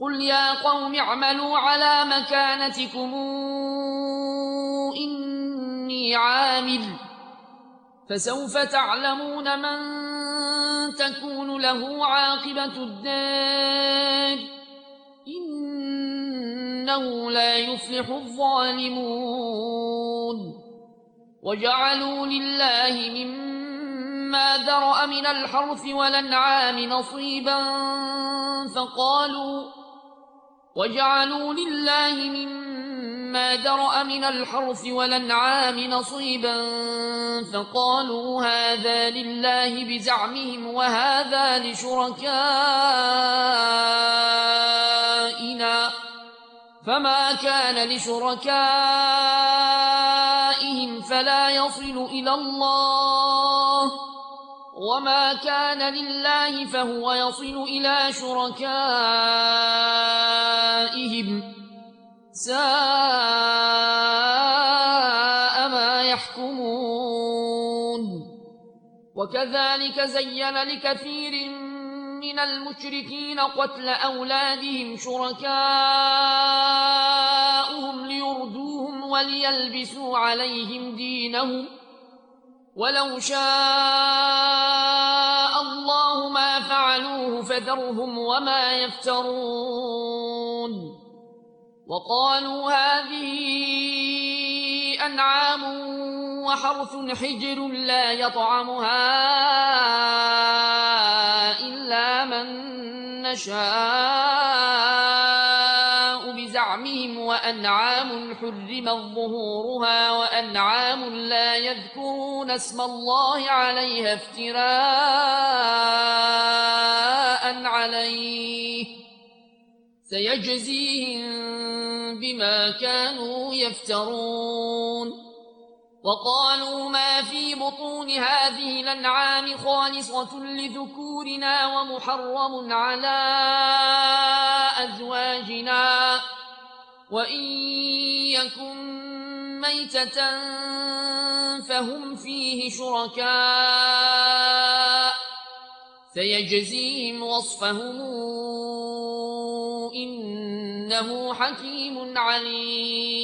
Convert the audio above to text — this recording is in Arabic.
قل يا قوم اعملوا على مكانتكم إني عامل فسوف تعلمون من تكون له عاقبة الدار إنه لا يفلح الظالمون وجعلوا لله مما ذرأ من الحرث والأنعام نصيبا فقالوا هذا لله بزعمهم وهذا لشركائنا فما كان لشركائهم فلا يصل إلى الله وما كان لله فهو يصل إلى شركائهم ساء ما يحكمون وكذلك زين لكثير من المشركين قتل أولادهم شركاؤهم ليردوهم وليلبسوا عليهم دينهم ولو شاء الله ما فعلوه فذرهم وما يفترون وقالوا هذه أنعام وحرث حجر لا يطعمها إلا من نشاء بزعمهم وأنعام حرمت ظهورها وأنعام لا يذكرون اسم الله عليها افتراء عليه سيجزيهم بما كانوا يفترون وقالوا ما في بطون هذه الأنعام خالصة لذكورنا ومحرم على أزواجنا وإن يكن ميتة فهم فيه شركاء سيجزيهم وصفهم إنه حكيم عليم